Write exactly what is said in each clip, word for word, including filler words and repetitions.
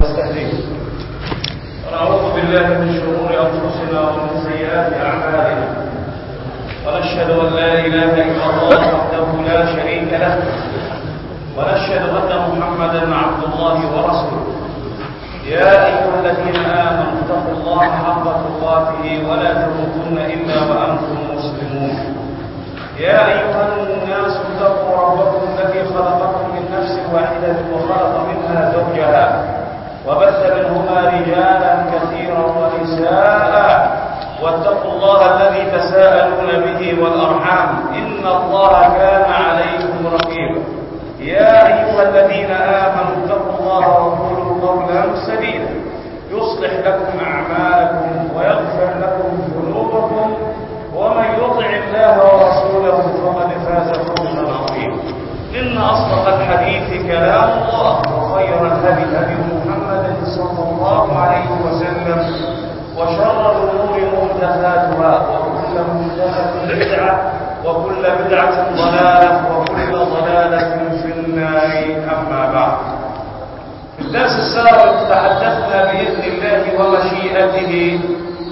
ونستهديه ونعوذ بالله من شرور أنفسنا ومن سيئات أعمالنا ونشهد أن لا إله إلا الله وحده لا شريك له ونشهد أن محمدا عبد الله ورسوله. يا أيها الذين آمنوا اتقوا الله حق تقاته ولا تموتن إلا وأنتم مسلمون. يا أيها الناس اتقوا ربكم الذي خلقكم من نفس واحدة وخلق منها زوجها وبث منهما رجالا كثيرا ونساء واتقوا الله الذي تساءلون به والأرحام إن الله كان عليكم رقيبا. يا أيها الذين آمنوا اتقوا الله وقولوا قولا سديدا يصلح لكم أعمالكم ويغفر لكم ذنوبكم ومن يطع الله ورسوله فقد فاز فوزا عظيما. إن أصدق الحديث كلام الله وخير الهدي هدي محمد صلى الله عليه وسلم وشر الأمور محدثاتها وكل محدثة بدعة وكل بدعة ضلالة وكل ضلالة في النار. أما بعد، في الدرس السابق تحدثنا بإذن الله ومشيئته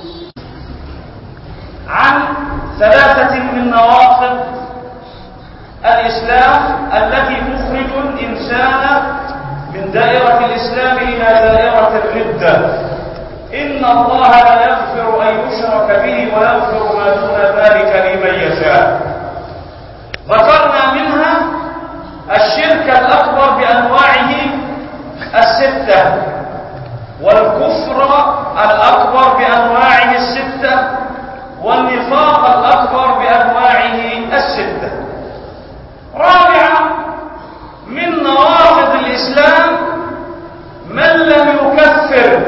عن ثلاثة من نواقض الإسلام التي تخرج الإنسان من دائرة الإسلام إلى دائرة الردة. إن الله لا يغفر أن يشرك به ويغفر ما دون ذلك لمن يشاء. ذكرنا منها الشرك الأكبر بأنواعه الستة والكفر الأكبر بأنواعه الستة والنفاق الأكبر بأنواعه الستة. رابعا من نواقض الإسلام من لم يكفر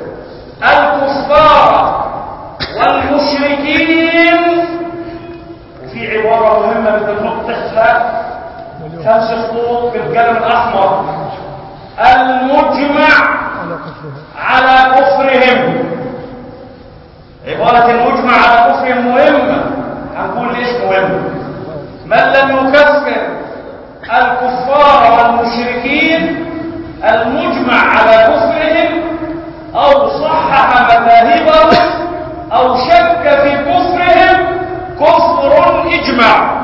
الكفار والمشركين. وفي عبارة مهمة بالنقطة تحتها خمس خطوط بالقلم الأحمر: المجمع على كفرهم. عبارة المجمع على كفرهم مهمة، هنقول ليش مهمة. من لم يكفر الكفار والمشركين المجمع على كفرهم أو صحح مذاهبهم أو شك في كفرهم كفر إجماع.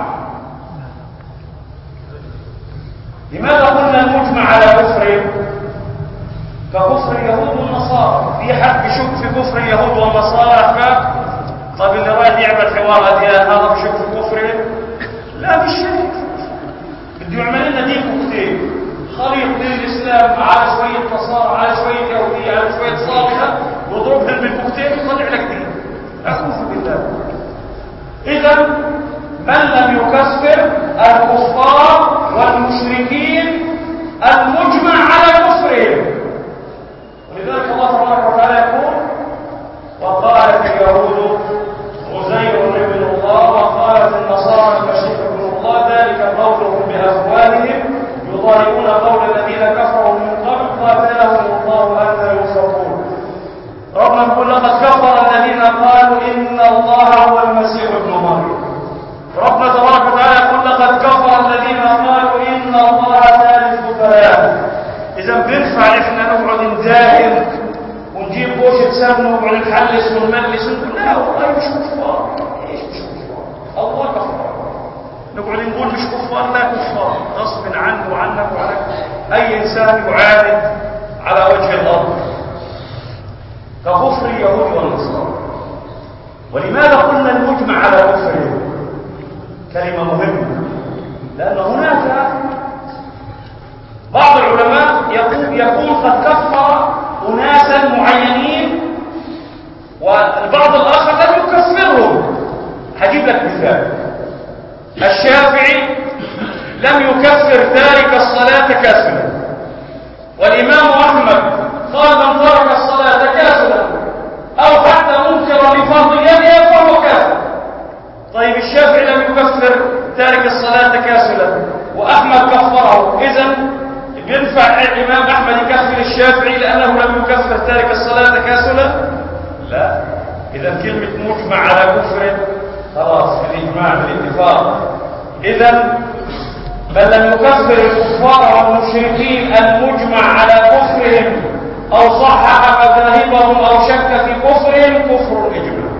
لماذا قلنا المجمع على كفرهم؟ ككفر اليهود والنصارى. في حد بيشك في كفر اليهود والنصارى؟ طيب اللي رايح يعمل حوار أديان هذا بيشك في كفرهم؟ لا، مش شك. بده يعمل لنا دين كوكتيل خليط بين الإسلام على شوية نصارى على شوية يهودية على شوية صالحة وضربهم بالكوكتيل ويطلع لك دين. أعوذ بالله. إذا من لم يكفر الكفار والمشركين المجمع على كفرهم. ولذلك الله تبارك وتعالى يقول: وقالت اليهود عزير ابن الله وقالت النصارى المسيح ابن الله ذلك قولهم بأفواههم يضاهئون قول الذين كفروا من قبل قاتلهم الله أن يؤفكون. ربنا يقول: لقد كفر الذين قالوا إن الله هو المسيح ابن مريم. ربنا تبارك وتعالى يقول: لقد كفر الذين قالوا إن الله ثالث ثلاثة. إذا بنفع إحنا نقعد نداهن ونجيب بوشة سمنة ونقعد نحلس ونملس ونقول لا والله مش كفار. إيش مش كفار؟ الله كفار. نقعد نقول مش كفار، لا كفار غصب عنه وعنك وعنك أي إنسان يعاند على وجه الأرض ككفر اليهود والنصارى. ولماذا قلنا المجمع على كفرهم؟ كلمة مهمة، لأن هناك بعض العلماء يقول يكون قد كفر أناسا معينين والبعض الآخر لم يكفرهم. هجيب لك مثال: الشافعي لم يكفر تارك الصلاة كاسلا، والإمام أحمد قال: من ترك الصلاة كاسلا أو حتى منكرا لفرضيتها فهو كافر. طيب الشافعي لم يكفر تارك الصلاة كاسلا وأحمد كفره، إذن ينفع الإمام أحمد يكفر الشافعي لأنه لم يكفر تارك الصلاة كاسلا؟ لا. إذا كلمة مجمع على كفر خلاص بالإجماع بالاتفاق. إذا من لم يكفر الكفار والمشركين المجمع على كفرهم أو صحح مذاهبهم أو شك في كفرهم كفر إجماع.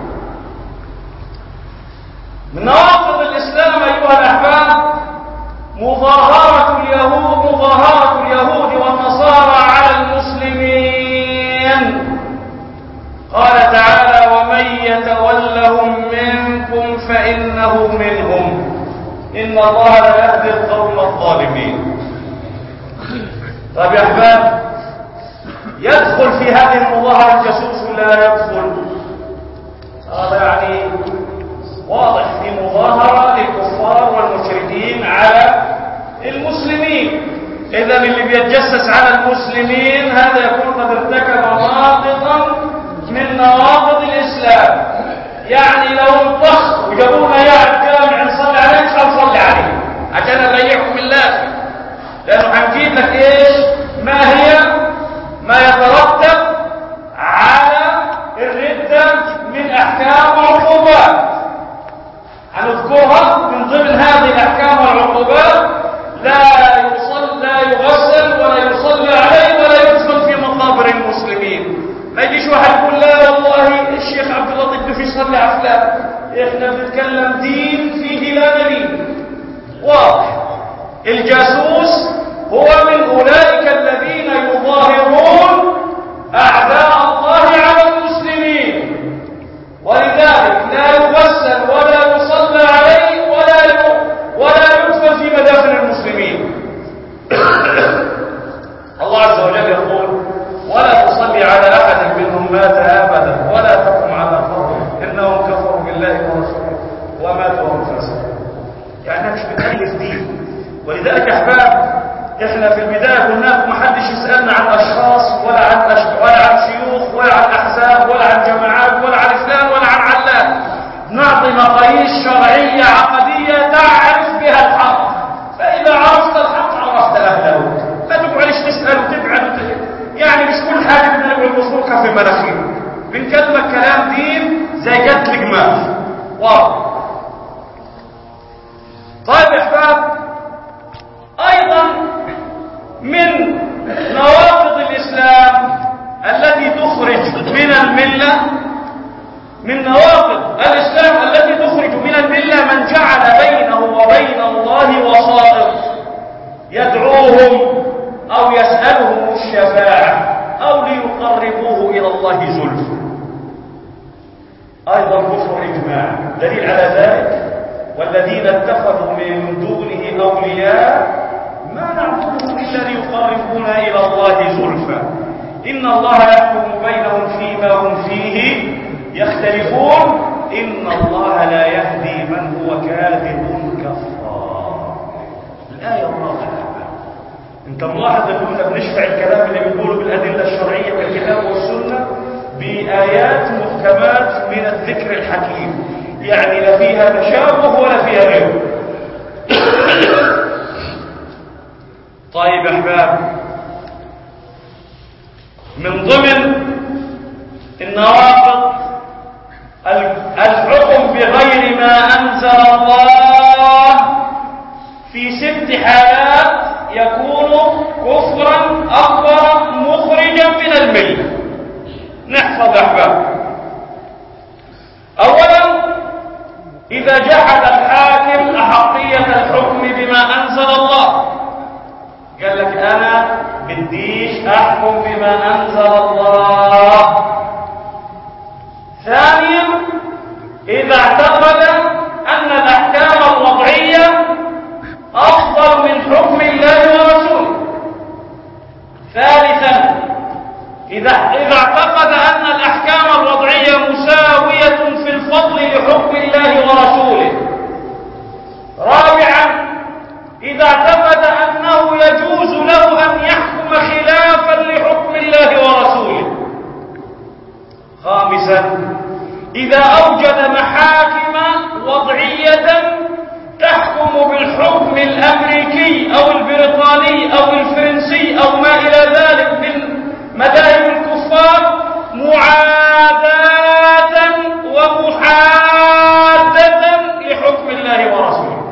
من نواقض الإسلام أيها الأحباب مظاهرة اليهود مظاهرة اليهود والنصارى على المسلمين. قال تعالى: ومن يتولهم منكم فإنه منهم إن الله لا يهدي القوم الظالمين. طيب يا أحباب، يدخل في هذه المظاهرة الجاسوس ولا لا يدخل؟ هذا يعني واضح في مظاهرة للكفار والمشركين على المسلمين. إذا اللي بيتجسس على المسلمين هذا يكون قد ارتكب ناقضا من نواقض الإسلام. يعني لو انطخ وجابونا يا الجامع نصلي عليه مش هنصلي عليه عشان نريحكم الله، لأنه هنجيب لك إيش ما هي ما يترتب على الردة من أحكام وعقوبات، هنذكرها من ضمن هذه الأحكام والعقوبات. لا يصل لا يغسل ولا يصلي عليه ولا يدفن في مقابر المسلمين. ما يجيش واحد يقول لا والله الشيخ عبد اللطيف بده يصلي على فلان. احنا بنتكلم دين فيه لا دليل واضح. الجاسوس هو من أولئك الذين يظاهرون أعداء الله على المسلمين، ولذلك لا يغسل ولا يصلى عليه ولا ولا يدفن في مدافن المسلمين. الله عز وجل يقول: ولا تصلي على أحد منهم مات أبدا ولا تقم على قبره إنهم كفروا بالله ورسوله وماتوا وهم فاسقون. يعني مش بتألف دين. ولذلك يا أحباب إحنا في البداية قلنا لكم ما حدش يسألنا عن أشخاص ولا عن أشخاص ولا عن شيوخ ولا عن أحزاب ولا عن جماعات ولا عن فلان ولا عن علان. نعطي مقاييس شرعية عقدية تعرف بها الحق، فإذا عرفت الحق عرفت أهله. لا تقعدش تسأل وتبعد، يعني مش كل حاجة بدنا نقعد نصرخها في مناخير. بنكلمك كلام دين زي قتل جماح واضح. طيب يا أحباب، أيضا من نواقض الإسلام التي تخرج من الملة من نواقض الإسلام التي تخرج من الملة من جعل بينه وبين الله وسائط يدعوهم أو يسألهم الشفاعة أو ليقربوه إلى الله زلفى. أيضا كفر إجماع دليل على ذلك: والذين اتخذوا من دونه أولياء ما نعبدهم إلا ليقربونا إلى الله زلفى إن الله يحكم بينهم فيما هم فيه يختلفون إن الله لا يهدي من هو كاذب كفار. الآية الرابعة. أنت ملاحظ أن كنا بنشفع الكلام اللي بنقوله بالأدلة الشرعية بالكتاب والسنة بآيات محكمات من الذكر الحكيم، يعني لا فيها تشابه ولا فيها غيره. طيب يا أحباب، من ضمن النواقض الحكم بغير ما أنزل الله في ست حالات يكون كفرا أكبر مخرجا من الملة. نحفظ يا أحباب. أولا، إذا جحد الحاكم أحقية الحكم بما أنزل الله، قال لك أنا بديش أحكم بما أنزل الله. ثانيا، إذا اعتقد أن الأحكام الوضعية أفضل من حكم الله ورسوله. ثالثا، إذا إذا اعتقد أن الأحكام الوضعية مساوية في الفضل لحكم الله ورسوله. رابعا، إذا اعتقد أنه يجوز له أن يحكم خلافا لحكم الله ورسوله. خامسا، إذا أوجد محاكم وضعية تحكم بالحكم الأمريكي أو البريطاني أو الفرنسي أو ما إلى ذلك من مذاهب الكفار معاداة ومحادة لحكم الله ورسوله.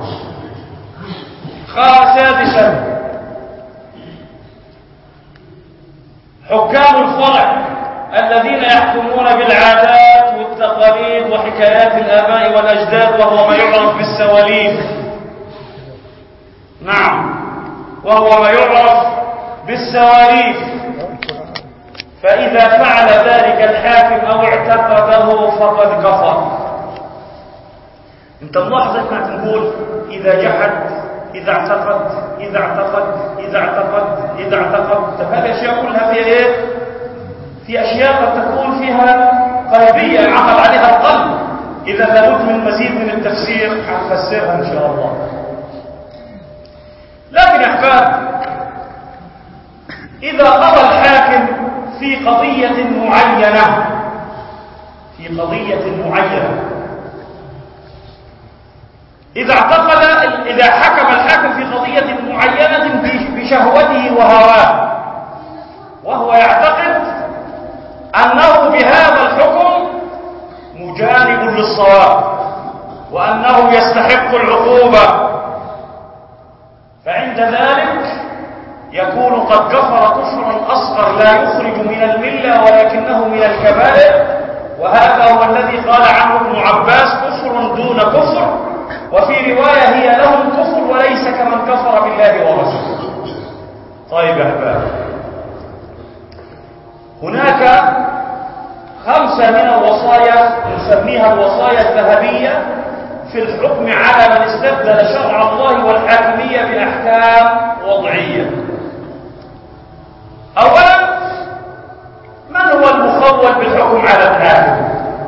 سادسا، حكام الفرع الذين يحكمون بالعادات والتقاليد وحكايات الآباء والأجداد، وهو ما يعرف بالسواليف. نعم، وهو ما يعرف بالسواليف. فإذا فعل ذلك الحاكم أو اعتقده فقد كفر. انت ملاحظ ما تقول إذا جحد، إذا اعتقد، إذا اعتقد، إذا اعتقد، إذا اعتقد. طب هذه الأشياء كلها فيها إيه؟ في أشياء قد تكون فيها قلبية عقد عليها القلب. إذا لابد من مزيد من التفسير هنفسرها إن شاء الله. لكن يا أحباب، إذا قضى الحاكم في قضية معينة في قضية معينة إذا اعتقد إذا حكم الحاكم في قضية معينة بشهوته وهواه، وهو يعتقد أنه بهذا الحكم مجانب للصواب وأنه يستحق العقوبة، فعند ذلك يكون قد كفر كفرا أصغر لا يخرج من الملة ولكنه من الكبائر. وهذا هو الذي قال عنه ابن عباس: كفر دون كفر. وفي رواية: هي لهم كفر وليس كمن كفر بالله ورسوله. طيب يا أحباب، هناك خمسة من الوصايا نسميها الوصايا الذهبية في الحكم على من استبدل شرع الله والحاكمية بأحكام وضعية. أولا، من هو المخول بالحكم على الحاكم؟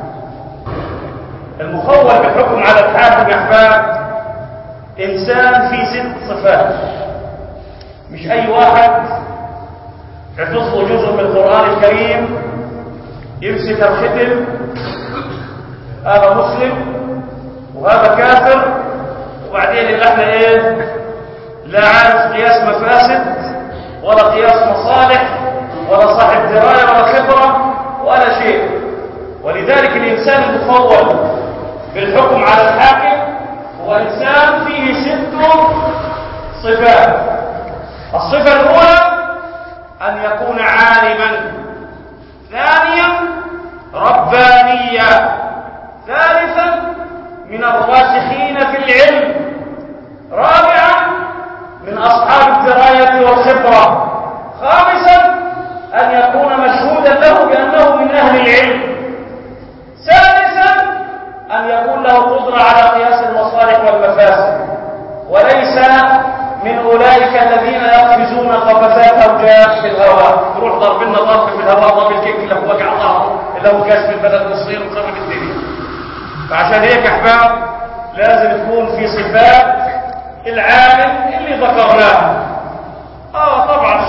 المخول بالحكم على الحاكم يا أحباب إنسان في ست صفات. مش أي واحد حفظ له جزء من القرآن الكريم يمسك الختم هذا مسلم وهذا كافر، وبعدين اللي احنا ايه لا عارف قياس مفاسد ولا قياس مصالح ولا صاحب درايه ولا خبره ولا شيء. ولذلك الانسان المخول بالحكم على الحاكم هو انسان فيه ست صفات. الصفه الاولى ان يكون عالما، ثانيا ربانيا، ثالثا من الراسخين في العلم، رابعا من أصحاب الدراية والخبرة، خامسا أن يكون مشهودا له بأنه من أهل العلم، سادسا أن يكون له قدرة على قياس المصالح والمفاسد، وليس من أولئك الذين يقفزون قفزات أوجاج في الهواء، يروح ضرب لنا ضرب في الهواء، ضرب الكيك اللي هو وقع ظهره اللي هو كاس في البلد نصين وخرب الدنيا. فعشان هيك يا أحباب لازم تكون في صفات العالم اللي ذكرناها. اه طبعا.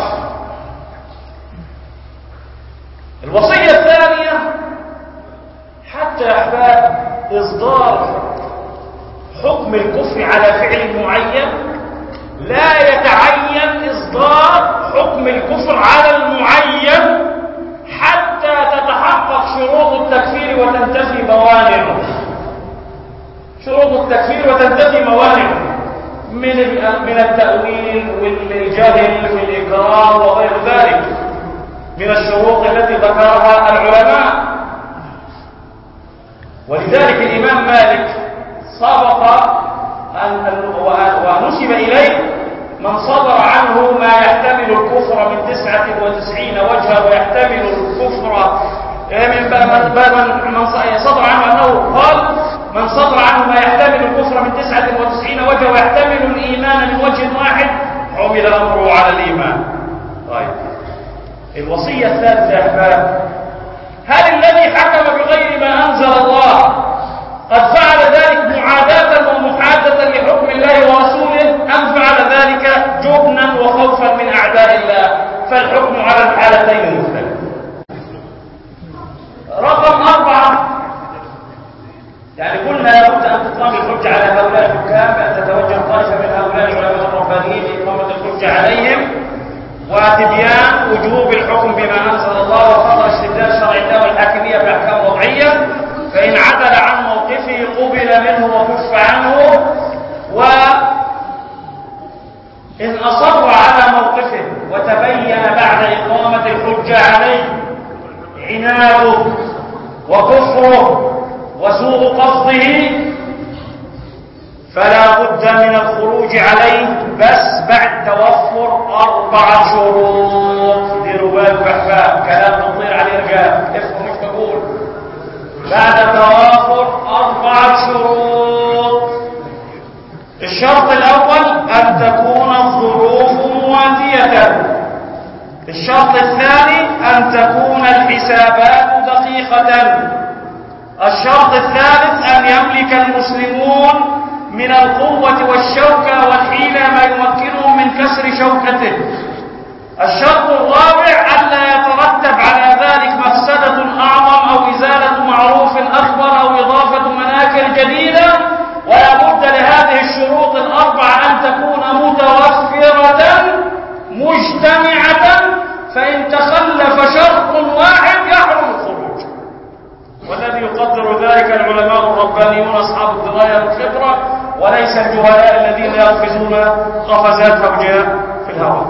الوصية الثانية حتى يا أحباب إصدار حكم الكفر على فعل معين لا يتعين إصدار حكم الكفر على المعين حتى تتحقق شروط التكفير وتنتفي موانعه. شروط التكفير وتنتفي موانعه من من التأويل والجهل والإكراه وغير ذلك من الشروط التي ذكرها العلماء. ولذلك الإمام مالك سبق ونسب إليه من صدر عنه ما يحتمل الكفر من تسعة وتسعين وجها ويحتمل الكفر من من صدر عنه أنه قال من صدر عنه ما يحتمل الكفر من تسعة وتسعين وجها ويحتمل الإيمان من وجه واحد حمل أمره على الإيمان. طيب الوصية الثالثة يا أحباب، هل الذي حكم بغير ما أنزل الله قد فعل ذلك معاداة ومحادة لحكم الله ورسوله أم فعل ذلك جبنا وخوفا من أعداء الله؟ فالحكم على الحالتين مختلف. رقم أربعة، يعني قلنا لابد أن تقام الحجة على هؤلاء الحكام، بأن تتوجه طائفة من هؤلاء العلماء الربانيين لإقامة الحجة عليهم وتبيان وجوب الحكم بما أنزل الله وخطر استبدال شرع الله والحاكمية بأحكام وضعية. فإن عدل عن موقفه قبل منه وكف عنه، وإن أصر على موقفه وتبين بعد إقامة الحجة عليه عناده وكفره وسوء قصده فلا بد من الخروج عليه، بس بعد توفر أربعة شروط. ديروا بالكم يا أحباب، كلام بنطير عليه رجال، افهموا مش بقول. بعد توافر أربعة شروط. الشرط الأول أن تكون الظروف مواتية. الشرط الثاني أن تكون الحسابات دقيقة. الشرط الثالث أن يملك المسلمون من القوة والشوكة والحيلة ما يمكنهم من كسر شوكته. الشرط الرابع ألا يترتب على ذلك مفسدة أعظم أو إزالة معروف أكبر أو إضافة مناكر جديدة. ولا بد لهذه الشروط الأربعة أن تكون متوفرة مجتمعة، فإن تخلف شرط واحد يحرم الخروج. والذي يقدر ذلك العلماء الربانيون أصحاب الدراية والخبرة، وليس الجهلاء الذين يقفزون قفزات هوجاء في الهواء.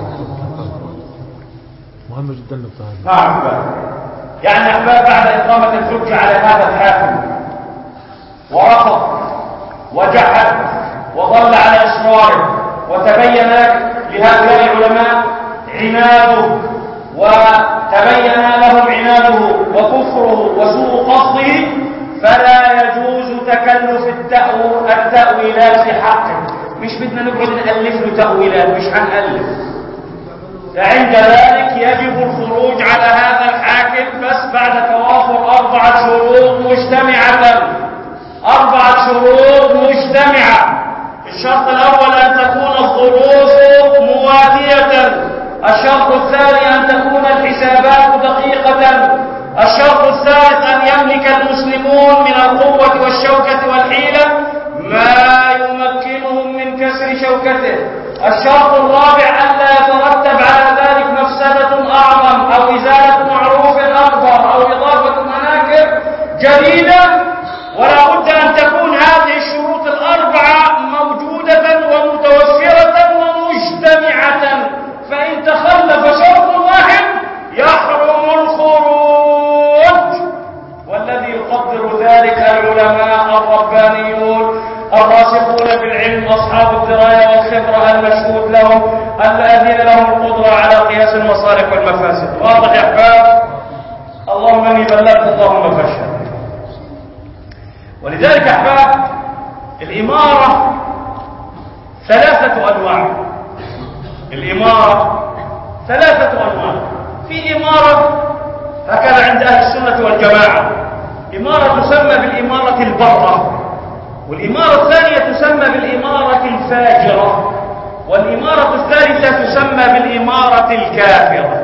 مهم جدا النقطة هذه. نعم أحباب، يعني أحباب بعد إقامة الحجة على هذا الحاكم ورفض وجحد وضل على إصراره، وتبين لهؤلاء العلماء عناده، وتبين لهم عناده وكفره وسوء قصده، فلا يجوز تكلف التأويلات في حقه. مش بدنا نقعد نألف له تأويلات، مش هنألف. فعند ذلك يجب الخروج على هذا الحاكم، بس بعد توافر أربعة شروط مجتمعة. أربعة شروط مجتمعة. الشرط الأول أن تكون الظروف مواتية. الشرط الثاني أن تكون الحسابات دقيقة. الشرط الثالث أن يملك المسلمون من القوة والشوكة والحيلة ما يمكنهم من كسر شوكته. الشرط الرابع ألا يترتب على ذلك مفسدة أعظم أو إزالة معروف أكبر أو إضافة مناكر جديدة. ولا بد أن تكون هذه الشروط الأربعة موجودة ومتوفرة ومجتمعة، فإن تخلف شرط واحد يحرم الخروج. والذي يقدر ذلك العلماء الربانيون الراسخون في العلم أصحاب الدراية والخبرة المشهود لهم الذين لهم القدرة على قياس المصالح والمفاسد. واضح يا أحباب؟ اللهم إني بلغت، اللهم فاشهد. ولذلك أحباب الإمارة ثلاثة أنواع. الإمارة ثلاثة أنواع. في إمارة هكذا عند أهل السنة والجماعة، إمارة تسمى بالإمارة البرة، والإمارة الثانية تسمى بالإمارة الفاجرة، والإمارة الثالثة تسمى بالإمارة الكافرة.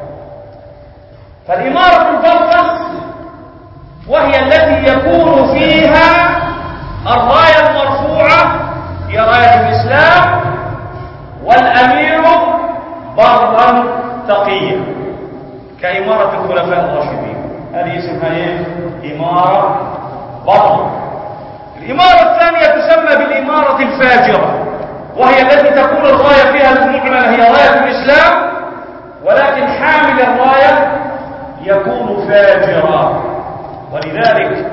فالإمارة البرة وهي التي يكون فيها الراية المرفوعة هي راية الإسلام، والأمير برا تقيا، كإمارة الخلفاء الراشدين. هذه اسمها ايه؟ إمارة برا. الإمارة الثانية تسمى بالإمارة الفاجرة، وهي التي تكون الراية فيها المعلنة هي راية الإسلام، ولكن حامل الراية يكون فاجرا. ولذلك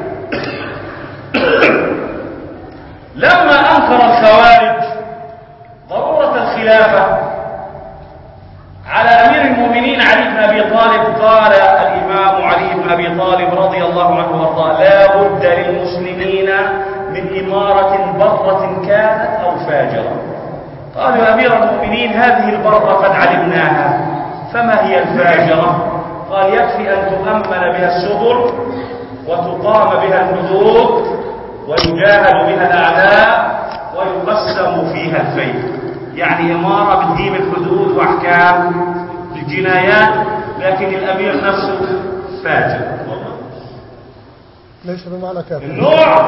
لما أنكر الخوارج ضرورة الخلافة على أمير المؤمنين علي بن أبي طالب، قال الإمام علي بن أبي طالب رضي الله عنه وارضاه: لا بد للمسلمين من إمارة برة كانت أو فاجرة. قالوا: يا أمير المؤمنين هذه البرة قد علمناها، فما هي الفاجرة؟ قال: يكفي أن تؤمن بها السبل وتقام بها الحدود ويجاهد بها الأعداء ويقسم فيها الفيء. يعني إمارة بتقيم الحدود وأحكام الجنايات، لكن الأمير نفسه فاجر. ليس بمعنى كافر. النوع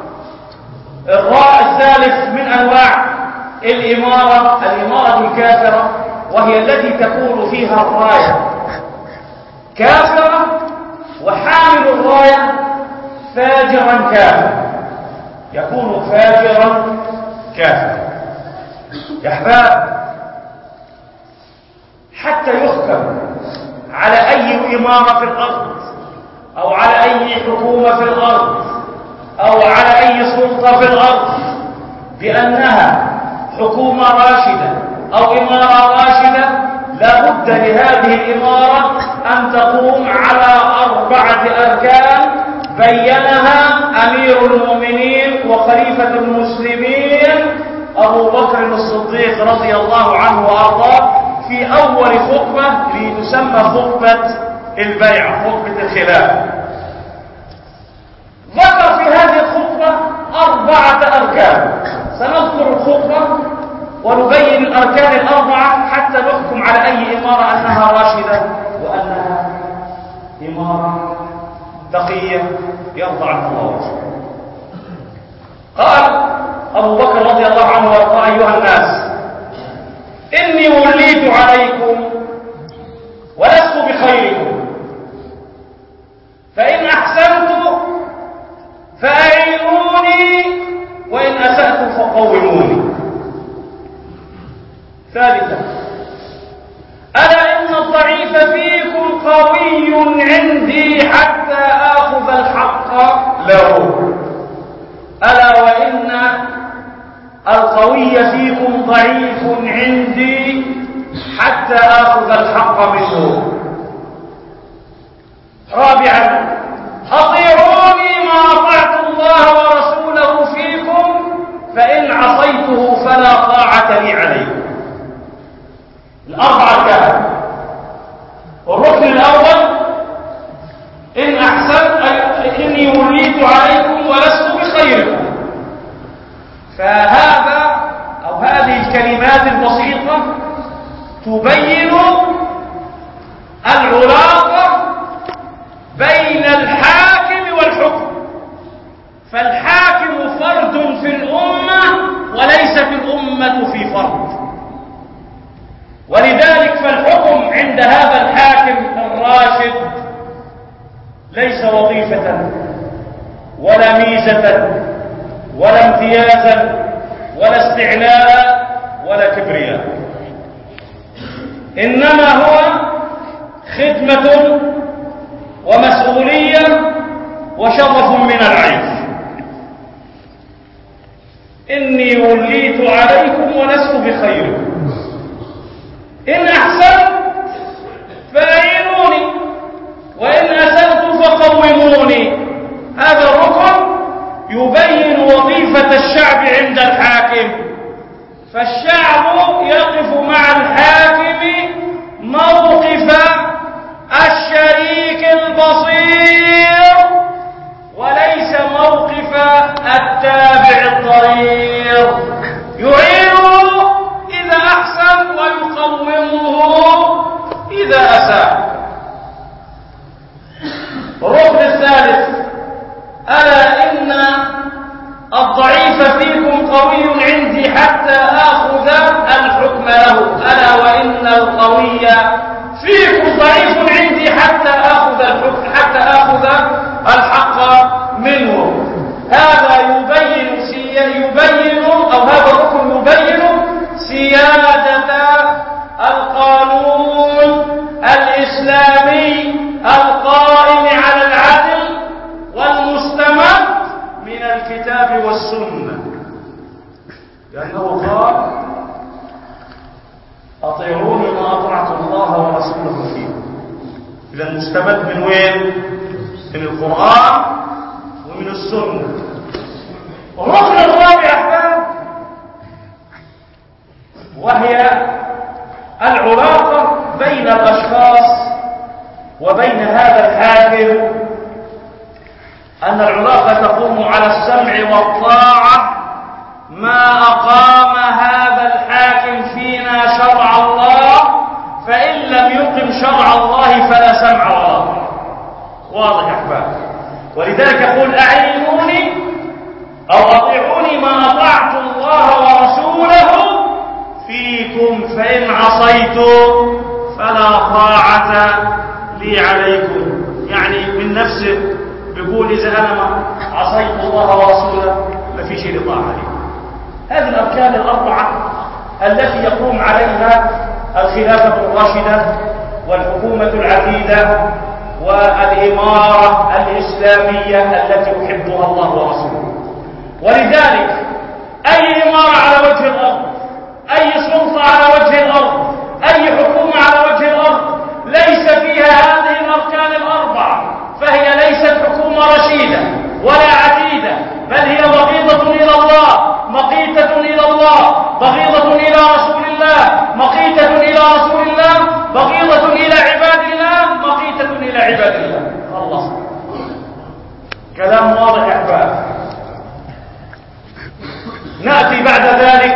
الراء الثالث من أنواع الإمارة الإمارة الكافرة، وهي التي تكون فيها الراية كافرة وحامل الراية فاجرا كافرا، يكون فاجرا كافرا. يا أحباب، حتى يحكم على أي إمارة في الأرض أو على أي حكومة في الأرض أو على أي سلطة في الأرض بأنها حكومة راشدة أو إمارة راشدة، لا بد لهذه الإمارة أن تقوم على أربعة أركان بينها أمير المؤمنين وخليفة المسلمين أبو بكر الصديق رضي الله عنه وأرضاه في أول خطبة لتسمى خطبة البيعة، خطبة الخلافة. ذكر في هذه الخطبة أربعة أركان. سنذكر الخطبة ونبين الأركان الأربعة حتى نحكم على أي إمارة أنها راشدة وأنها إمارة تقية يرضى عنها الله ورسوله. قال أبو بكر رضي الله عنه وارضاه: أيها الناس، إني وليت عليكم ولست بخيركم، فإن أحسنت فأعينوني وإن أسأت فقوموني. ثالثا: ألا إن الضعيف فيكم قوي عندي حتى آخذ الحق له. ألا وإن القوي فيكم ضعيف عندي حتى آخذ الحق منه. رابعا: أطيعوني ما أطعت الله ورسوله فيكم، فإن عصيته فلا طاعة لي عليكم. الأربع أركان. الركن الأول: إن أحسنت إني وليت عليكم ولست بخيركم. فهذا أو هذه الكلمات البسيطة تبين العلاقة بين الحاكم والحكم. فالحاكم فرد في الأمة وليست الأمة في فرد، ولذلك فالحكم عند هذا الحاكم الراشد ليس وظيفة ولا ميزة ولا امتيازا ولا استعلاء ولا كبرياء، إنما هو خدمة ومسؤولية وشرف من العيش. إني وليت عليكم ولست بخيركم، إن أحسنت فأعينوني وإن أسأت فقوموني. هذا الركن يبين وظيفة الشعب عند الحاكم. فالشعب يقف مع الحاكم موقف الشريك البصير وليس موقف التابع الضرير، يعينه إذا أحسن ويقومه إذا أساء. الركن الثالث: ألا إن الضعيف فيكم قوي عندي حتى آخذ الحكم له. ألا وإن القوي فيكم ضعيف عندي حتى آخذ الحكم حتى آخذ الحق منه. هذا يبين يبين أو هذا الركن يبين سيادة القانون الإسلامي القائم على العدل والمستمد من الكتاب والسنة، لأنه قال: أطيعوني ما أطعت الله ورسوله فيكم. إذا المستمد من وين؟ من القرآن ومن السنة. الركن الرابع أحباب وهي العلاقة بين الأشخاص وبين هذا الحاكم، أن العلاقة تقوم على السمع والطاعة ما أقام هذا الحاكم فينا شرع الله، فإن لم يقم شرع الله فلا سمع ولا طاعة. واضح يا أحباب؟ ولذلك يقول: أعينوني أو أطيعوني ما أطعت الله ورسوله فيكم، فإن عصيتم فلا طاعة لي عليكم. يعني من نفسه بيقول: إذا أنا ما عصيت الله ورسوله ما في شيء لطاعة لي. هذه الأركان الأربعة التي يقوم عليها الخلافة الراشدة والحكومة العتيدة والإمارة الإسلامية التي يحبها الله ورسوله. ولذلك أي إمارة على وجه الأرض، أي سلطة على وجه الأرض، أي حكومة على وجه الأرض ليس فيها هذه الأركان الأربعة فهي ليست حكومة رشيدة ولا عتيدة، بل هي بغيضة إلى الله، مقيتة إلى الله، بغيضة إلى رسول الله، مقيتة إلى رسول الله، بغيضة إلى عباد الله، مقيتة إلى عباد الله. خلص. كلام واضح يا أحباب. نأتي بعد ذلك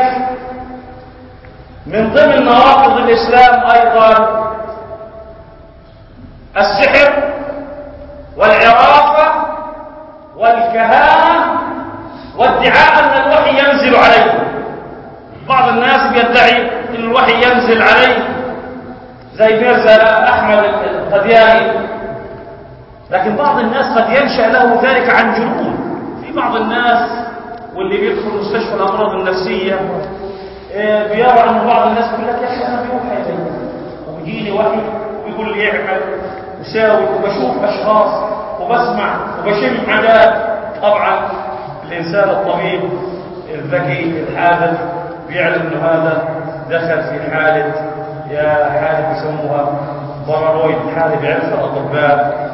من ضمن نواقض الإسلام أيضا السحر والعرافة والكهانة وادعاء أن الوحي ينزل عليه. بعض الناس بيدعي أن الوحي ينزل عليه زي ميرزا أحمد القدياني، لكن بعض الناس قد ينشأ له ذلك عن جنون. في بعض الناس واللي بيدخل مستشفى الأمراض النفسية بيرى أن بعض الناس يقول لك يا أخي أنا بيوحي لي وبيجيني وحي ويقول لي اعمل وساوي، وبشوف أشخاص وبسمع وبشم عادات. طبعا الإنسان الطبيب الذكي الحاذق بيعلم أنه هذا دخل في حالة يا حالة يسموها بارانويد، حالة بيعرفها الأطباء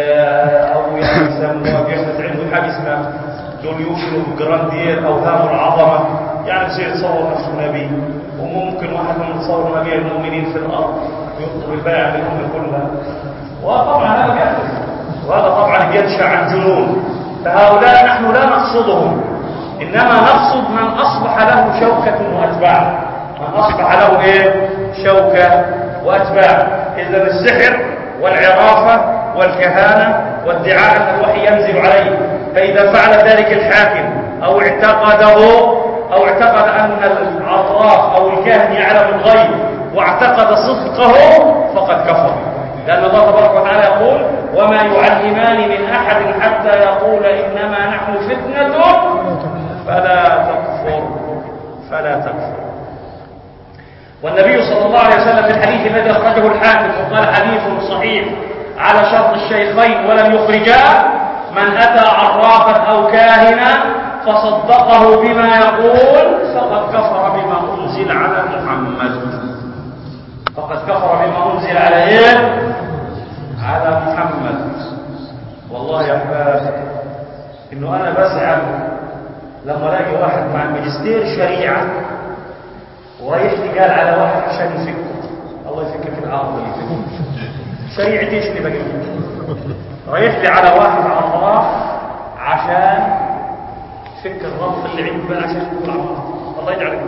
أو يعني يسموها بيحدث عنده حاجة اسمها دوليوشن جراندير أوهام العظمة، يعني بصير يتصور نفسه نبي، وممكن واحد من يتصور نبي المؤمنين في الأرض يطلب البيع منهم كلها. وطبعا هذا بيحدث، وهذا طبعا ينشأ عن جنون. فهؤلاء نحن لا نقصدهم، إنما نقصد من أصبح له شوكة وأتباع، من أصبح له إيه؟ شوكة وأتباع. إذن السحر والعرافة والكهانة وادعاء أن الوحي ينزل عليه، فإذا فعل ذلك الحاكم أو اعتقده أو اعتقد أن العراف أو الكاهن يعلم الغيب واعتقد صدقه فقد كفر، لأن الله تبارك وتعالى يقول وما يعلمان من أحد حتى يقول إنما نحن فتنة فلا تكفر فلا تكفر. والنبي صلى الله عليه وسلم في الحديث الذي أخرجه الحاكم وقال حديث صحيح على شرط الشيخين ولم يخرجا: من أتى عرافا أو كاهنا فصدقه بما يقول فقد كفر بما أنزل على محمد. فقد كفر بما أنزل على إيه؟ على محمد. والله يا أحباب إنه أنا بزعل لما ألاقي واحد مع ماجستير شريعة ورايح لي قال على واحد عشان يفكه. الله يفكك العرض اللي يفكه شريعة ايش اللي بقى؟ رايح لي على واحد عراف عشان فك الربط اللي عنده بقى عشان يقول عراف. الله يجعلك.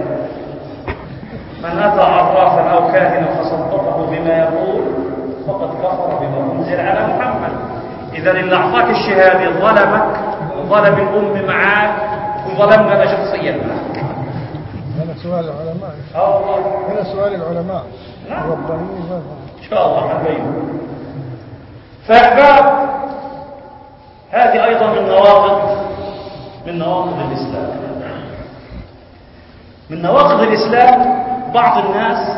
من أتى عرافا أو كاهنا فصدقه بما يقول فقد كفر بما أنزل على محمد. إذا اللي أعطاك الشهادة ظلمك وظلم الأم معاك وظلمنا أنا شخصيا معك. هذا سؤال العلماء. اه والله هذا سؤال العلماء. نعم ربانيين. إن شاء الله حنبين. فأحباب هذه أيضا من نواقض من نواقض الإسلام. من نواقض الإسلام بعض الناس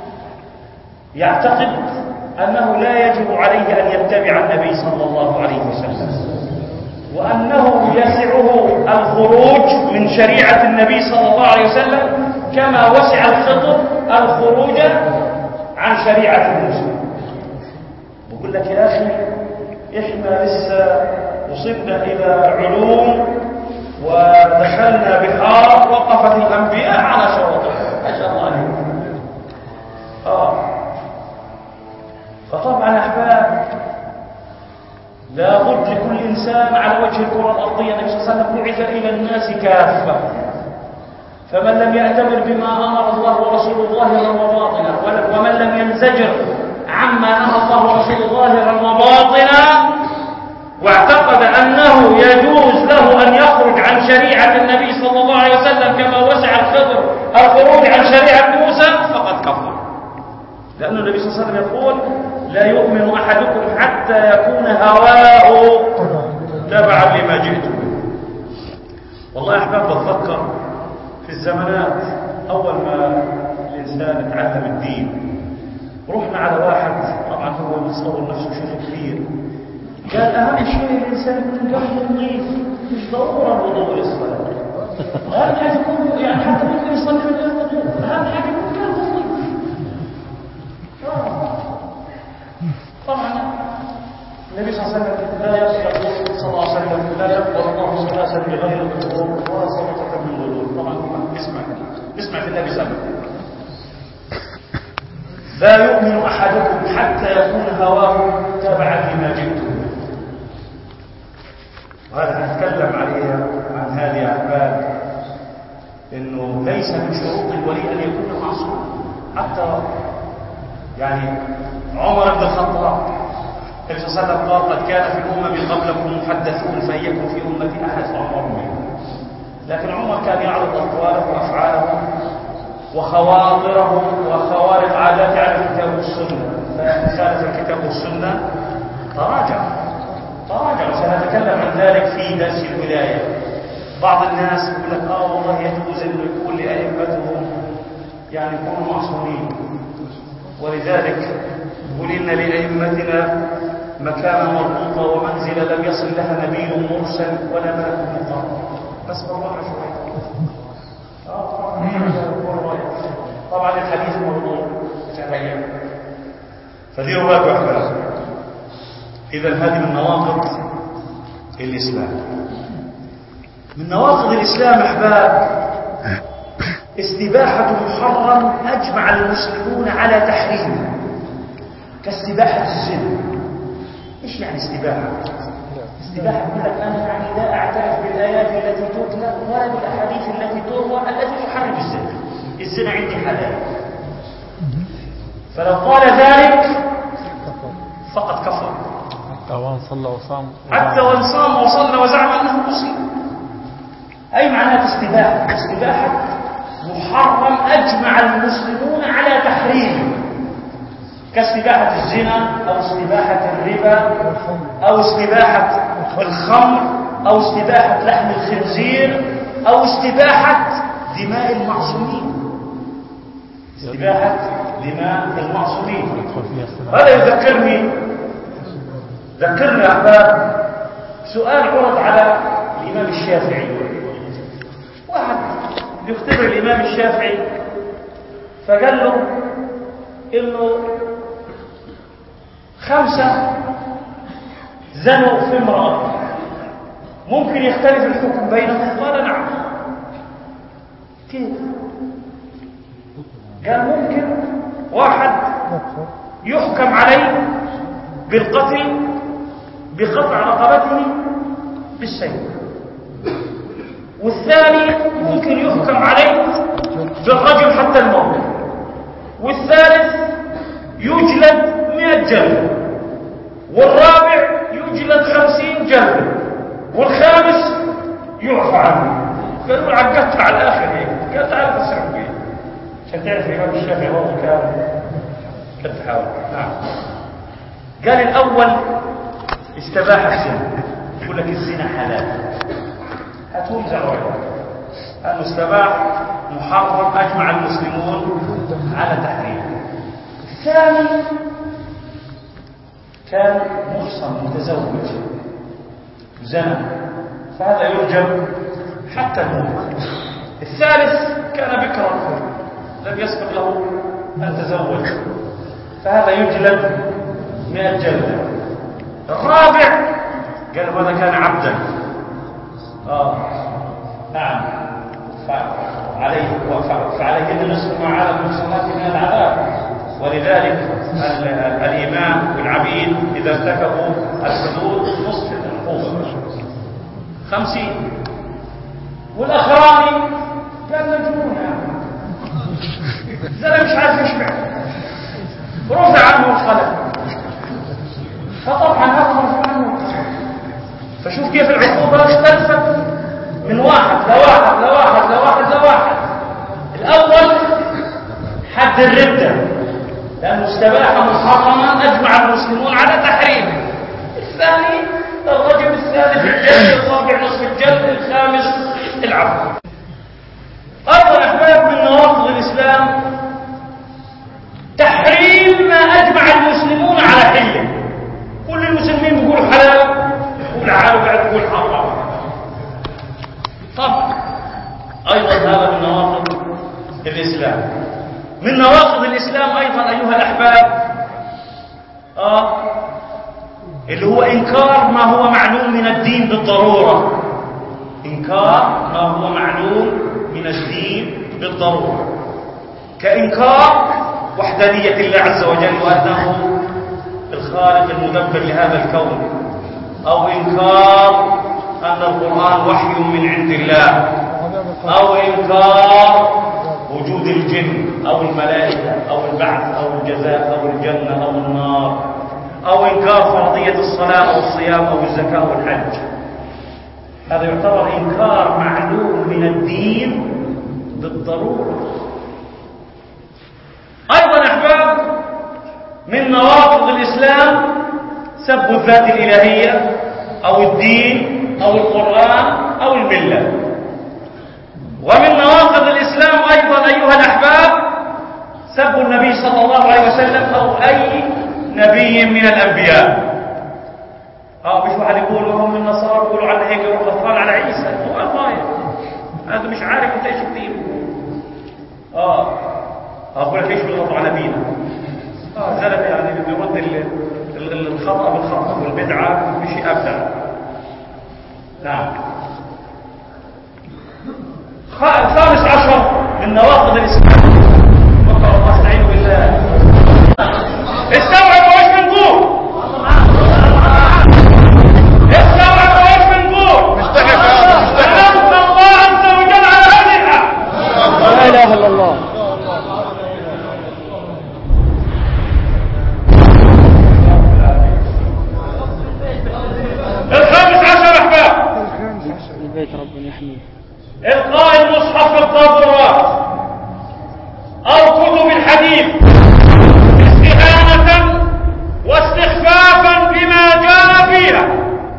يعتقد أنه لا يجب عليه أن يتبع النبي صلى الله عليه وسلم، وأنه يسعه الخروج من شريعة النبي صلى الله عليه وسلم كما وسع الخضر الخروج عن شريعة موسى. بقول لك يا أخي إحنا لسه وصلنا إلى علوم ودخلنا بحار وقفت الأنبياء على شواطئها. ما شاء الله عليك. آه فطبعا أحباب لا بد لكل إنسان على وجه الكرة الأرضية النبي صلى الله عليه وسلم بعث إلى الناس كافة، فمن لم يأتمر بما أمر الله ورسوله ظاهرا وباطنا ومن لم ينزجر عما نهى الله ورسوله ظاهرا وباطنا واعتقد أنه يجوز له أن يخرج عن شريعة النبي صلى الله عليه وسلم كما وسع الخضر الخروج عن شريعة موسى فقد كفر. لأن النبي صلى الله عليه وسلم يقول لا يؤمن أحدكم حتى يكون هواه تبعا لما جئت به. والله يا أحباب بتفكر في الزمانات أول ما الإنسان اتعلم الدين رحنا على واحد متصور نفسه شيء كبير. قال أهم شيء الإنسان يكون قلبه نظيف، مش ضرورة الوضوء للصلاة. أهم حاجة يكون يعني حتى ممكن يصلي من غير وضوء، أهم حاجة يكون قلبه نظيف. طبعا النبي صلى الله عليه وسلم لا يقبل صلى الله عليه وسلم لا يقبل الله صلاة بغير وضوء ولا صلاة من وضوء. طبعا اسمع اسمع في النبي صلى الله عليه وسلم لا يؤمن أحدكم حتى يكون هواه تبعا لما جئت به. وهذا نتكلم عليها عن هذه الأحباب إنه ليس من شروط الولي أن يكون معصوما. حتى يعني عمر بن الخطاب النبي صلى الله عليه وسلم قال قد كان في الأمم قبلكم محدثون فليكن في أمتي أحد فعمر منهم. لكن عمر كان يعرض أقواله وأفعاله وخواطره وخوارق عاداته على الكتاب والسنة، فخالف الكتاب والسنة تراجع تراجع وسنتكلم عن ذلك في درس الولاية. بعض الناس يقول لك اه والله يجوز انه يكون لأئمتهم يعني يكونوا معصومين، ولذلك يقول إن لأئمتنا مكانة مربوطة ومنزلة لم يصل لها نبي مرسل ولا ملك مقرب. بس بالراحة شوية. طبعا الحديث موضوع تبين، فديروا بالكم يا احباب. اذا هذه من نواقض الاسلام. من نواقض الاسلام احباب استباحه محرم اجمع المسلمون على تحريمه، كاستباحه الزنا. ايش يعني استباحه؟ استباحه يقول لك انا يعني لا اعترف بالايات التي تتلى ولا بالاحاديث التي تروى التي تحرم الزنا. الزنا عندي حلال، فلو قال ذلك فقد كفر. حتى وان صلى وصام حتى وان صام وصلى وزعم انه مسلم. اي معنى استباحه؟ استباحه محرم اجمع المسلمون على تحريمه، كاستباحه الزنا او استباحه الربا او استباحه الخمر او استباحه لحم الخنزير او استباحه دماء المعصومين. استباحة دماء المعصومين. هذا يذكرني ذكرني يا أحباب سؤال عرض على الإمام الشافعي. واحد يختبر الإمام الشافعي فقال له إنه خمسة زنوا في امرأة ممكن يختلف الحكم بينهم؟ قال نعم. كيف؟ قال ممكن واحد يحكم عليه بالقتل بقطع رقبته بالسيف، والثاني ممكن يحكم عليه بالرجم حتى الموت، والثالث يجلد مئة جلدة، والرابع يجلد خمسين جلدة، والخامس يعفى عنه. قالوا عقدت على الآخر هيك. قال تعال بس عقيد عشان تعرف الإمام الشافعي هو كان كالتحاول. نعم. قال الأول استباح الزنا، يقول لك الزنا حلال، هتقول زعوة أنه استباح محرم أجمع المسلمون على تحريمه. الثاني كان محصن متزوج زنا، فهذا يرجم حتى الموت. الثالث كان بكرا لم يسبق له أن تزوج، فهذا يجلد مئة جلدة. الرابع قال هذا كان عبدا آه نعم فعليه فعليه نصف ما على المحصنات من العذاب. ولذلك الإمام والعبيد إذا ارتكبوا الحدود نصف العقوبة خمسين. والأخراني قال مجنون يعني زلمة مش عارف يشبع، رفع عنه الخلل، فطبعا هذا مرفوع عنه. فشوف كيف العقوبة اختلفت من واحد لواحد لواحد لواحد لواحد. الأول حد الردة لأنه استباح محرما أجمع المسلمون على تحريمه. الثاني الرجم، الثالث الجلد، الرابع نصف الجلد، الخامس العفو. أيضا أحباب من نواقض الإسلام تحريم ما أجمع المسلمون على حله. تعالوا قاعد تقول حرام. طبعا أيضا هذا من نواقض الإسلام. من نواقض الإسلام أيضا أيها الأحباب آه اللي هو إنكار ما هو معلوم من الدين بالضرورة. إنكار ما هو معلوم من الدين بالضرورة، كإنكار وحدانية الله عز وجل وأنه الخالق المدبر لهذا الكون، أو إنكار أن القرآن وحي من عند الله، أو إنكار وجود الجن أو الملائكة أو البعث أو الجزاء أو الجنة أو النار، أو إنكار فرضية الصلاة أو الصيام أو الزكاة أو الحج. هذا يعتبر إنكار معلوم من الدين بالضرورة. أيضا أحباب من نواقض الإسلام سب الذات الإلهية أو الدين أو القرآن أو الملة. ومن نواقض الإسلام أيضا أيها الأحباب سب النبي صلى الله عليه وسلم أو أي نبي من الأنبياء. اه مش واحد يقول وهم من النصارى يقولوا على هيك وغفران على عيسى، هو الطاير هذا مش عارف انت ايش بتقول. اه اقول لك ايش بيضغطوا على دينه. اه زلمه يعني بيرد الخطا بالخطا والبدعه بشيء ابدع. نعم. الخامس عشر من نواقض الاسلام وقع الله استعينوا بالله. استوعبوا ايش بنقول. استوعبوا ايش بنقول. أنزل الله عز وجل على هذه الآية. لا اله الا الله. الخامس عشر احباب البيت ربنا يحميه. إلقاء المصحف في الطابورات أو كتب الحديث استهانة واستخفافا بما جاء فيها.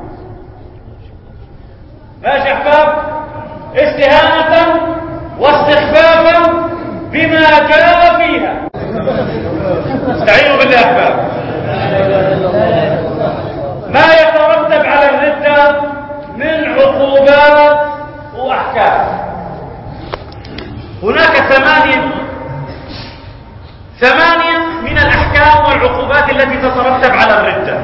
ماشي أحباب؟ استهانة واستخفافا بما جاء فيها. استعينوا بالله أحباب. ما يترتب على الردة من عقوبات وأحكام. هناك ثمانية ثمانية من الأحكام والعقوبات التي تترتب على الردة.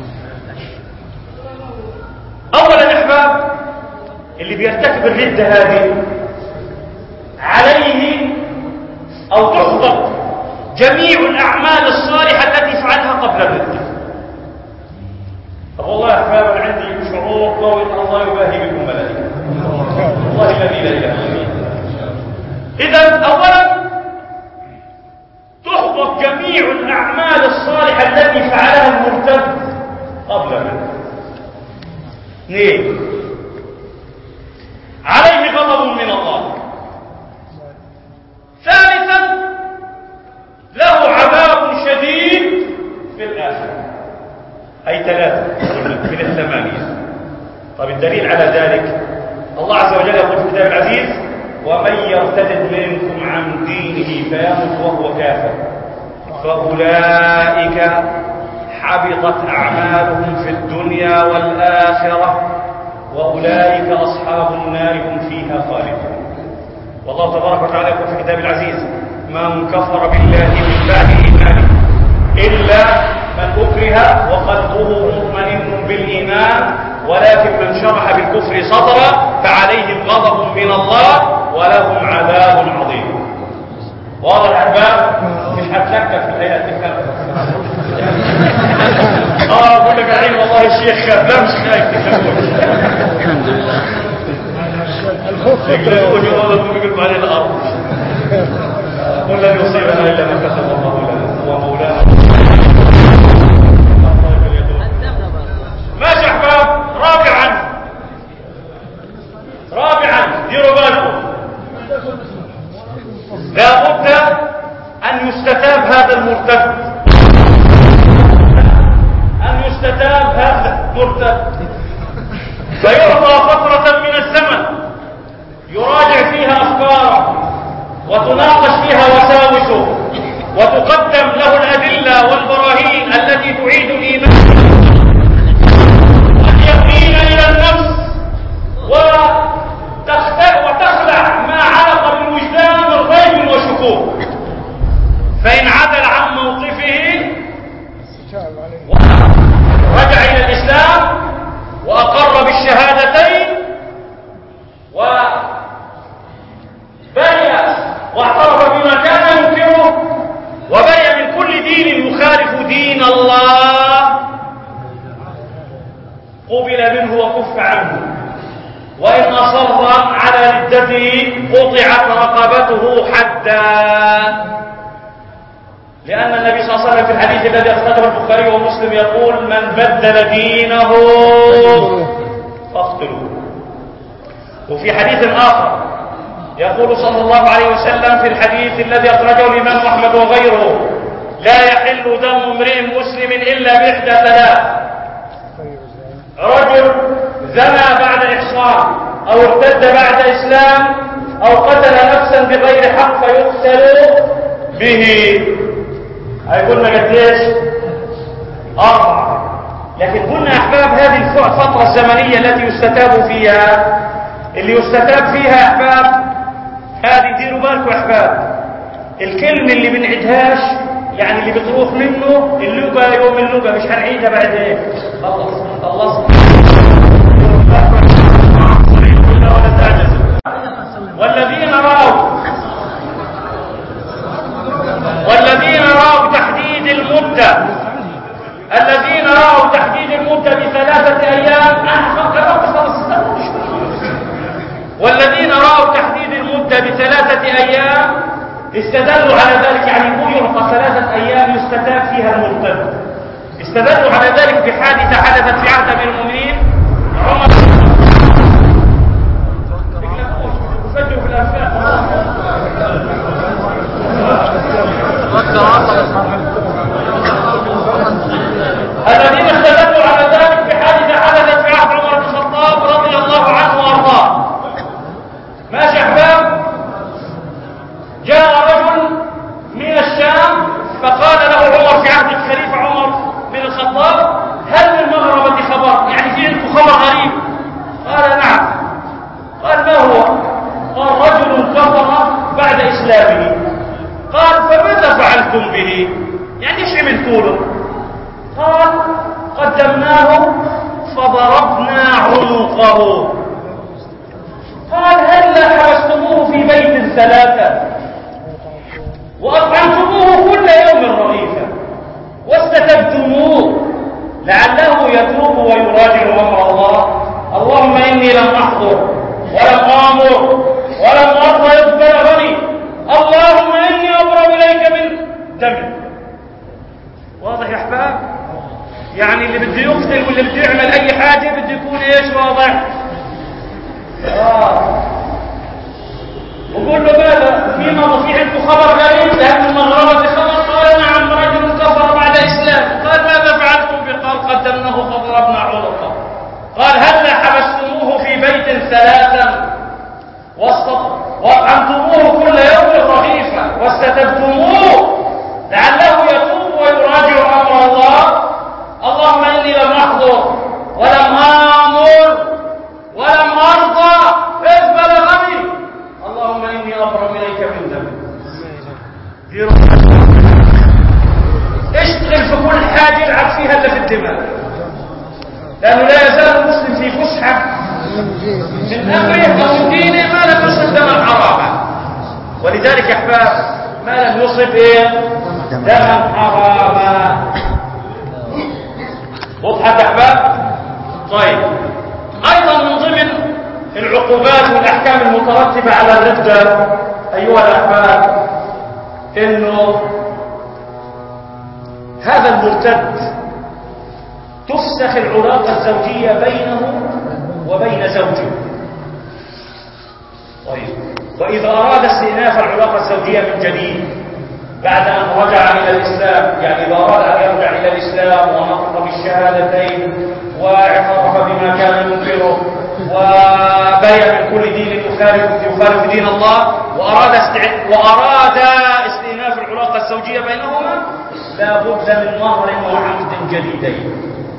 أولا أحباب اللي بيرتكب الردة هذه عليه أو تحبط جميع الأعمال الصالحة التي فعلها قبل الردة. طب والله يا أحباب أنا عندي شعور قوي أن الله يباهي بكم ملائكة والله الذي لا إله إلا هو. إذا أولا تحبط جميع الأعمال الصالحة التي فعلها المرتد قبل الردة. اثنين عليه غضب من الله. ثالثا له عذاب شديد في الآخرة. أي ثلاثة من الثمانية. طيب الدليل على ذلك الله عز وجل يقول في الكتاب العزيز ومن يرتد منكم عن دينه فيمت وهو كافر فأولئك حبطت أعمالهم في الدنيا والآخرة وأولئك أصحاب النار هم فيها خالدون. والله تبارك وتعالى يقول في الكتاب العزيز من كفر بالله من بعد إيمانه إلا من أكره وقلبه مطمئن بالإيمان ولكن من شرح بالكفر صدرا فعليهم غضب من الله ولهم عذاب عظيم. واضح الأحباب؟ مش هتلكك في الآيات الكاملة. اه اقول لك الحين والله الشيخ ده مش خايف. الحمد لله. يقولوا جوابكم يقول عليه الأرض. قل لن يصيبنا إلا ما كتب الله لنا هو مولانا. ماشي يا احباب. رابعا رابعا ديروا بالكم لا بد ان يستتاب هذا المرتد ان يستتاب هذا المرتد فيعطى فترة من الزمن يراجع فيها افكاره وتناقش فيها وساوسه وتقدم له الادلة والبراهين التي تعيد الايمان واليقين قبل منه وكف عنه، وإن أصر على ردته قطعت رقبته حدا، لأن النبي صلى الله عليه وسلم في الحديث الذي أخرجه البخاري ومسلم يقول: من بدل دينه فاقتلوه. وفي حديث آخر يقول صلى الله عليه وسلم في الحديث الذي أخرجه الإمام أحمد وغيره: لا يحل دم امرئ مسلم إلا بإحدى ثلاث: رجل زنى بعد إحصان، أو ارتد بعد إسلام، أو قتل نفسا بغير حق فيقتل به. هاي قلنا قديش؟ أربعة. لكن قلنا أحباب هذه الفترة الزمنية التي يستتاب فيها، اللي يستتاب فيها أحباب، هذه ديروا بالكم أحباب، الكلمة اللي بنعيدهاش يعني اللي بتروح منه اللغة يوم اللغة، مش هنعيدها بعدين. خلص خلص. والذين رأوا والذين رأوا تحديد المدة الذين رأوا تحديد المدة بثلاثة أيام والذين رأوا تحديد المدة بثلاثة أيام استدلوا على ذلك، يعني يعطى ثلاثة أيام يستتاب فيها المرتد. استدلوا على ذلك بحادثة حدثت في عهد أمير المؤمنين عمر. فجروا في الأنفاق. الذين استدلوا على ذلك بحادثة حدثت في عهد عمر بن الخطاب رضي الله عنه وارضاه. ماشي يا احباب؟ جاء رجل من الشام فقال له عمر في عهد الخليفة عمر بن الخطاب: هل من المغربة خبر؟ يعني في عندكم خبر غريب؟ قال: نعم. قال: ما هو؟ قال: رجل كفر بعد إسلامه. قال: فماذا فعلتم به؟ يعني ايش عملتوا له؟ قال: قدمناه فضربنا عنقه. قال: هلا حبستموه في بيت ثلاثة وأطعمتموه كل يوم رغيفا واستتبتموه لعله يتوب ويراجع أمر الله؟ اللهم إني لم أحضر ولم آمر ولم أرضى إذ بلغني، اللهم إني أبرأ إليك من دمي. واضح يا أحباب؟ يعني اللي بده يقتل واللي بده يعمل أي حاجة بده يكون إيش واضح؟ آه. وقول له: ماذا؟ فيما في عنده خبر غريب؟ لأن المغربة خبر. قال: نعم، رجل كفر بعد إسلام. قال: ماذا فعلتم به؟ قال: قدمناه فضربنا عنقه. قال: هلا حبستموه في بيت ثلاثا وأطعمتموه كل يوم رغيفا واستتبتموه لعله يتوب ويراجع أمر الله؟ اللهم إني لم أحضر ولم آمر ولم أرضى إذ بلغني، اللهم إني أبرأ إليك من دمي. اشتغل في كل حاجة يلعب فيها إلا في الدماء، لأنه لا يزال المسلم في فسحة من أمره أو من دينه ما لم يصب دما حراما. ولذلك يا أحباب ما لم يصب إيه؟ دما حراما. وضحت يا أحباب؟ طيب، أيضا من ضمن العقوبات والأحكام المترتبة على الردة أيها الأحباب إنه هذا المرتد تفسخ العلاقة الزوجية بينه وبين زوجه. طيب، وإذا أراد استئناف العلاقة الزوجية من جديد بعد أن رجع إلى الإسلام، يعني إذا أراد أن يرجع إلى الإسلام ونطق بالشهادتين واعترف بما كان ينكره وبين من كل دين يخالف يخالف دين الله، وأراد استع... وأراد استئناف العلاقة الزوجية بينهما، لا بد من مهر وعقد جديدين.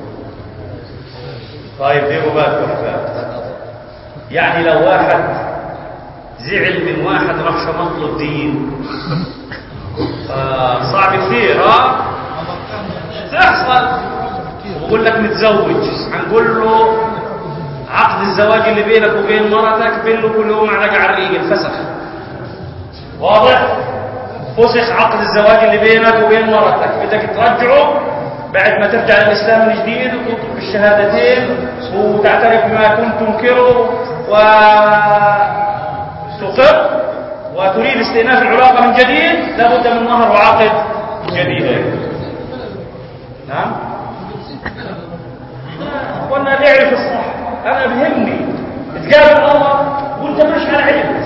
طيب ديروا بالكم أحباب، يعني لو واحد زعل من واحد راح شمط له الدين، آه صعب كثير. ها تحصل. وبقول لك متزوج، هنقول له عقد الزواج اللي بينك وبين مرتك بين له كل يوم معلقه على الريق الفسخ. واضح؟ فسخ عقد الزواج اللي بينك وبين مرتك، بدك ترجعه بعد ما ترجع للإسلام من جديد وتطلب بالشهادتين وتعترف بما كنت تنكره وتقر وتريد استئناف العلاقة من جديد، لابد من نهر وعقد جديدة. نعم؟ قلنا اللي يعرف الصح، أنا بهمني تقابل الله وانت مش على علم.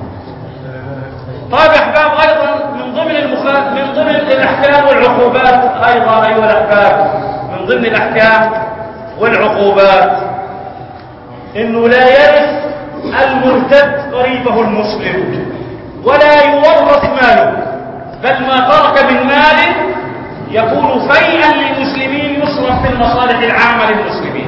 طيب يا أحباب، أيضا من ضمن المخ... من ضمن الأحكام والعقوبات أيضا أيها الأحباب، من ضمن الأحكام والعقوبات إنه لا يرث المرتد قريبه المسلم ولا يورث ماله، بل ما ترك من مال يكون فيئا للمسلمين يصرف في المصالح العامة للمسلمين.